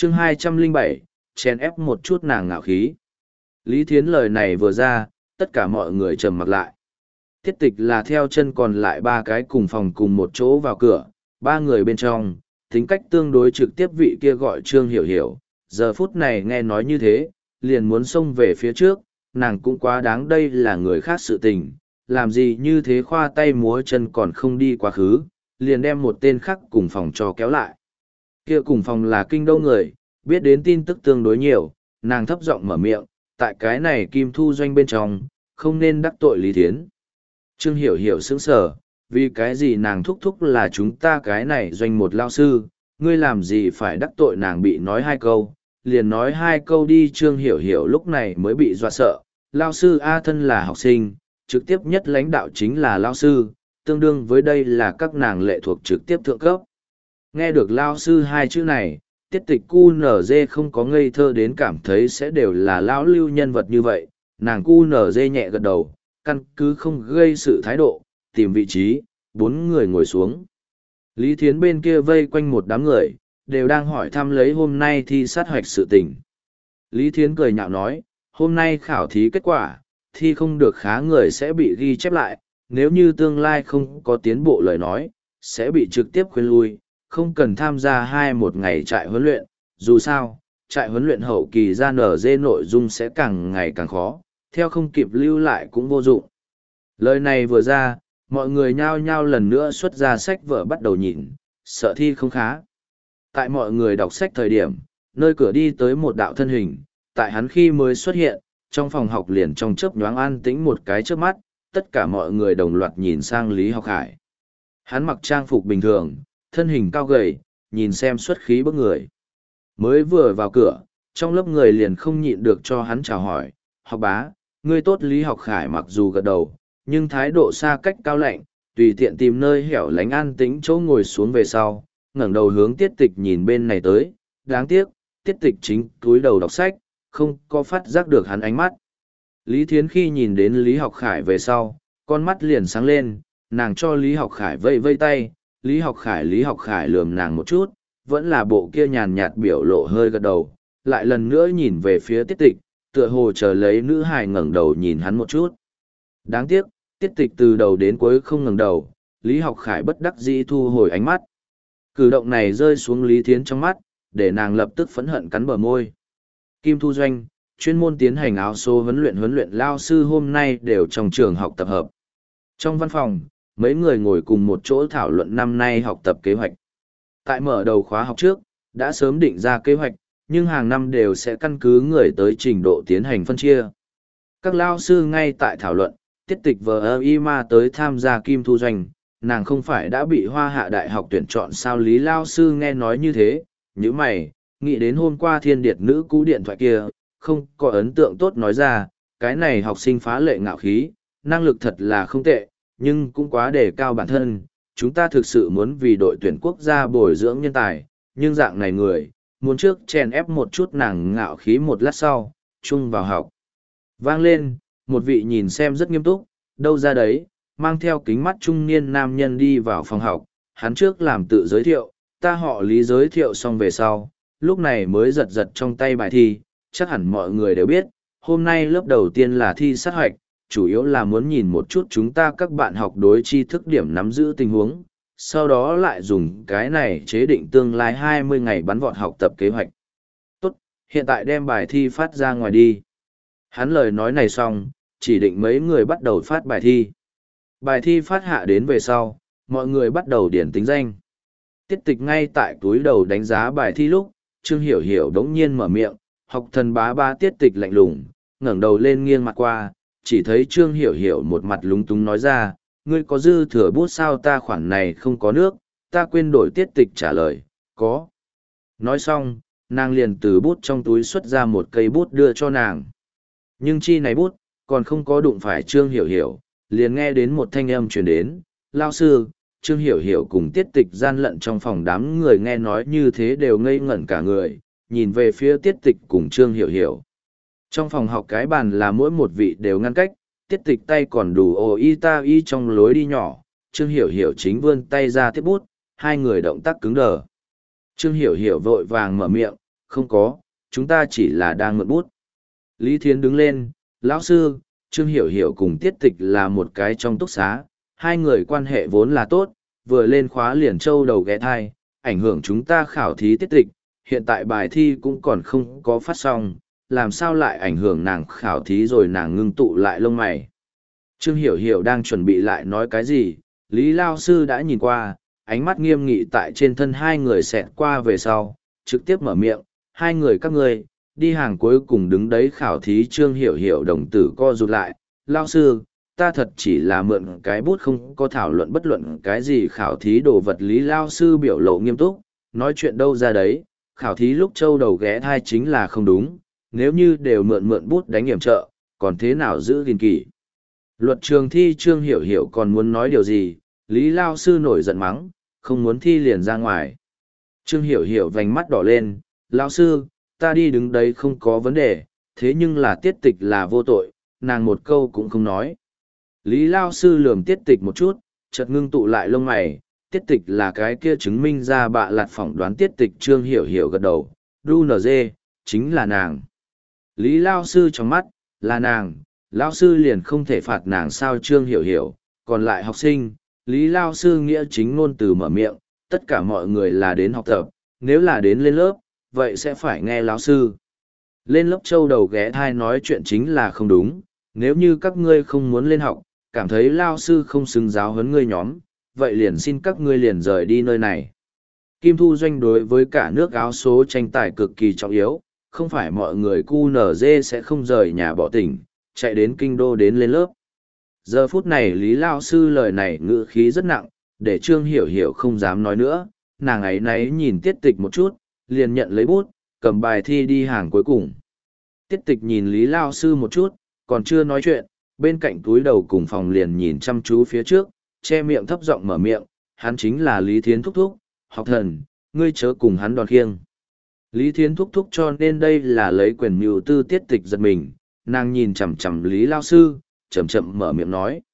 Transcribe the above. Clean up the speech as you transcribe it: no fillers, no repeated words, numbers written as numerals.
chương 207, chèn ép một chút nàng ngạo khí. Lý Thiến lời này vừa ra, tất cả mọi người trầm mặc lại. Tiết tịch là theo chân còn lại ba cái cùng phòng cùng một chỗ vào cửa, ba người bên trong, tính cách tương đối trực tiếp vị kia gọi Trương Hiểu Hiểu, giờ phút này nghe nói như thế, liền muốn xông về phía trước, nàng cũng quá đáng, đây là người khác sự tình, làm gì như thế khoa tay múa chân còn không đi quá khứ, liền đem một tên khác cùng phòng cho kéo lại. Kia cùng phòng là kinh đô người, biết đến tin tức tương đối nhiều, nàng thấp giọng mở miệng, tại cái này Kim Thu Doanh bên trong, không nên đắc tội Lý Thiến. Trương Hiểu Hiểu sững sờ, vì cái gì nàng thúc thúc là chúng ta cái này doanh một lao sư, ngươi làm gì phải đắc tội nàng, bị nói hai câu, liền nói hai câu đi. Trương Hiểu Hiểu lúc này mới bị dọa sợ, lao sư A thân là học sinh, trực tiếp nhất lãnh đạo chính là lao sư, tương đương với đây là các nàng lệ thuộc trực tiếp thượng cấp. Nghe được lao sư hai chữ này, tiết tịch QNZ không có ngây thơ đến cảm thấy sẽ đều là lão lưu nhân vật như vậy, nàng QNZ nhẹ gật đầu, căn cứ không gây sự thái độ, tìm vị trí, bốn người ngồi xuống. Lý Thiến bên kia vây quanh một đám người, đều đang hỏi thăm lấy hôm nay thi sát hoạch sự tình. Lý Thiến cười nhạo nói, hôm nay khảo thí kết quả, thi không được khá người sẽ bị ghi chép lại, nếu như tương lai không có tiến bộ lời nói, sẽ bị trực tiếp khuyên lui, không cần tham gia một ngày trại huấn luyện, dù sao, trại huấn luyện hậu kỳ ra nở dê nội dung sẽ càng ngày càng khó, theo không kịp lưu lại cũng vô dụng. Lời này vừa ra, mọi người nhao nhao lần nữa xuất ra sách vở bắt đầu nhìn, sợ thi không khá. Tại mọi người đọc sách thời điểm, nơi cửa đi tới một đạo thân hình, tại hắn khi mới xuất hiện, trong phòng học liền trong chớp nhoáng an tĩnh một cái chớp mắt, tất cả mọi người đồng loạt nhìn sang Lý Học Khải. Hắn mặc trang phục bình thường, thân hình cao gầy, nhìn xem xuất khí bức người. Mới vừa vào cửa, trong lớp người liền không nhịn được cho hắn chào hỏi, học bá, ngươi tốt. Lý Học Khải mặc dù gật đầu, nhưng thái độ xa cách cao lạnh, tùy tiện tìm nơi hẻo lánh an tĩnh chỗ ngồi xuống về sau, ngẩng đầu hướng tiết tịch nhìn bên này tới, đáng tiếc, tiết tịch chính cúi đầu đọc sách, không có phát giác được hắn ánh mắt. Lý Thiến khi nhìn đến Lý Học Khải về sau, con mắt liền sáng lên, nàng cho Lý Học Khải vây vây tay, Lý Học Khải lườm nàng một chút, vẫn là bộ kia nhàn nhạt biểu lộ hơi gật đầu, lại lần nữa nhìn về phía tiết tịch, tựa hồ chờ lấy nữ hài ngẩng đầu nhìn hắn một chút. Đáng tiếc, tiết tịch từ đầu đến cuối không ngẩng đầu, Lý Học Khải bất đắc dĩ thu hồi ánh mắt. Cử động này rơi xuống Lý Thiến trong mắt, để nàng lập tức phẫn hận cắn bờ môi. Kim Thu Doanh, chuyên môn tiến hành áo số huấn luyện lao sư hôm nay đều trong trường học tập hợp. Trong văn phòng, mấy người ngồi cùng một chỗ thảo luận năm nay học tập kế hoạch. Tại mở đầu khóa học trước, đã sớm định ra kế hoạch, nhưng hàng năm đều sẽ căn cứ người tới trình độ tiến hành phân chia. Các lao sư ngay tại thảo luận, tiết tịch VIMA tới tham gia Kim Thu Doanh, nàng không phải đã bị Hoa Hạ Đại học tuyển chọn sao? Lý lao sư nghe nói như thế, nhíu mày, nghĩ đến hôm qua Thiên Điệt nữ cú điện thoại kia, không có ấn tượng tốt nói ra, cái này học sinh phá lệ ngạo khí, năng lực thật là không tệ, nhưng cũng quá đề cao bản thân, chúng ta thực sự muốn vì đội tuyển quốc gia bồi dưỡng nhân tài, nhưng dạng này người, muốn trước chèn ép một chút nàng ngạo khí, một lát sau, chung vào học. Vang lên, một vị nhìn xem rất nghiêm túc, đâu ra đấy, mang theo kính mắt trung niên nam nhân đi vào phòng học, hắn trước làm tự giới thiệu, ta họ Lý, giới thiệu xong về sau, lúc này mới giật giật trong tay bài thi, chắc hẳn mọi người đều biết, hôm nay lớp đầu tiên là thi sát hoạch, chủ yếu là muốn nhìn một chút chúng ta các bạn học đối tri thức điểm nắm giữ tình huống, sau đó lại dùng cái này chế định tương lai 20 ngày bắn vọt học tập kế hoạch. Tốt, hiện tại đem bài thi phát ra ngoài đi. Hắn lời nói này xong, chỉ định mấy người bắt đầu phát bài thi. Bài thi phát hạ đến về sau, mọi người bắt đầu điển tính danh. Tiết tịch ngay tại túi đầu đánh giá bài thi lúc, Trương Hiểu Hiểu đống nhiên mở miệng, học thần bá ba. Tiết tịch lạnh lùng, ngẩng đầu lên nghiêng mặt qua, chỉ thấy Trương Hiểu Hiểu một mặt lúng túng nói ra, ngươi có dư thừa bút sao? Ta khoản này không có nước, ta quên đổi. Tiết tịch trả lời, có. Nói xong, nàng liền từ bút trong túi xuất ra một cây bút đưa cho nàng. Nhưng chi này bút, còn không có đụng phải Trương Hiểu Hiểu, liền nghe đến một thanh âm truyền đến, lao sư. Trương Hiểu Hiểu cùng tiết tịch gian lận trong phòng, đám người nghe nói như thế đều ngây ngẩn cả người, nhìn về phía tiết tịch cùng Trương Hiểu Hiểu. Trong phòng học cái bàn là mỗi một vị đều ngăn cách, tiết tịch tay còn đủ ồ y ta y trong lối đi nhỏ, Trương Hiểu Hiểu chính vươn tay ra tiếp bút, hai người động tác cứng đờ. Trương Hiểu Hiểu vội vàng mở miệng, Không có, chúng ta chỉ là đang mượn bút. Lý Thiến đứng lên, lão sư, Trương Hiểu Hiểu cùng Tiết Tịch là một cái trong túc xá, hai người quan hệ vốn là tốt, vừa lên khóa liền trâu đầu ghé thai, ảnh hưởng chúng ta khảo thí Tiết Tịch, hiện tại bài thi cũng còn không có phát xong, làm sao lại ảnh hưởng nàng khảo thí rồi nàng ngưng tụ lại lông mày. Trương Hiểu Hiểu đang chuẩn bị lại nói cái gì, Lý Lao Sư đã nhìn qua, ánh mắt nghiêm nghị tại trên thân hai người xẹt qua về sau, trực tiếp mở miệng, hai người các ngươi đi hàng cuối cùng đứng đấy khảo thí. Trương Hiểu Hiểu đồng tử co rụt lại, Lao Sư, ta thật chỉ là mượn cái bút không có thảo luận bất luận cái gì khảo thí đồ vật. Lý Lao Sư biểu lộ nghiêm túc, nói chuyện đâu ra đấy, khảo thí lúc châu đầu ghé thai chính là không đúng, nếu như đều mượn bút đánh hiểm trợ, còn thế nào giữ gìn kỷ luật trường thi. Trương Hiểu Hiểu còn muốn nói điều gì, Lý Lao Sư nổi giận mắng, không muốn thi liền ra ngoài. Trương Hiểu Hiểu vành mắt đỏ lên, Lao Sư, ta đi đứng đấy không có vấn đề, thế nhưng là Tiết Tịch là vô tội, nàng một câu cũng không nói. Lý Lao Sư lườm Tiết Tịch một chút, chợt ngưng tụ lại lông mày, Tiết Tịch là cái kia chứng minh ra bạ lạt phỏng đoán Tiết Tịch. Trương Hiểu Hiểu gật đầu, đu nở dê, chính là nàng. Lý Lao Sư trong mắt, là nàng, Lao Sư liền không thể phạt nàng sao? Trương Hiểu Hiểu, còn lại học sinh, Lý Lao Sư nghĩa chính ngôn từ mở miệng, tất cả mọi người là đến học tập, nếu là đến lên lớp, vậy sẽ phải nghe Lão Sư. Lên lớp châu đầu ghé thai nói chuyện chính là không đúng, nếu như các ngươi không muốn lên học, cảm thấy Lao Sư không xứng giáo huấn ngươi nhóm, vậy liền xin các ngươi liền rời đi nơi này. Kim Thu Doanh đối với cả nước áo số tranh tài cực kỳ trọng yếu, không phải mọi người QNZ sẽ không rời nhà bỏ tỉnh, chạy đến kinh đô đến lên lớp. Giờ phút này Lý Lao Sư lời này ngữ khí rất nặng, để Trương Hiểu Hiểu không dám nói nữa, nàng ấy náy nhìn Tiết Tịch một chút, liền nhận lấy bút, cầm bài thi đi hàng cuối cùng. Tiết Tịch nhìn Lý Lao Sư một chút, còn chưa nói chuyện, bên cạnh túi đầu cùng phòng liền nhìn chăm chú phía trước, che miệng thấp giọng mở miệng, hắn chính là Lý Thiến thúc thúc, học thần, ngươi chớ cùng hắn đòn khiêng. Lý Thiến thúc thúc cho nên đây là lấy quyền mưu tư. Tiết Tịch giật mình, nàng nhìn chằm chằm Lý Lao Sư, chậm chậm mở miệng nói.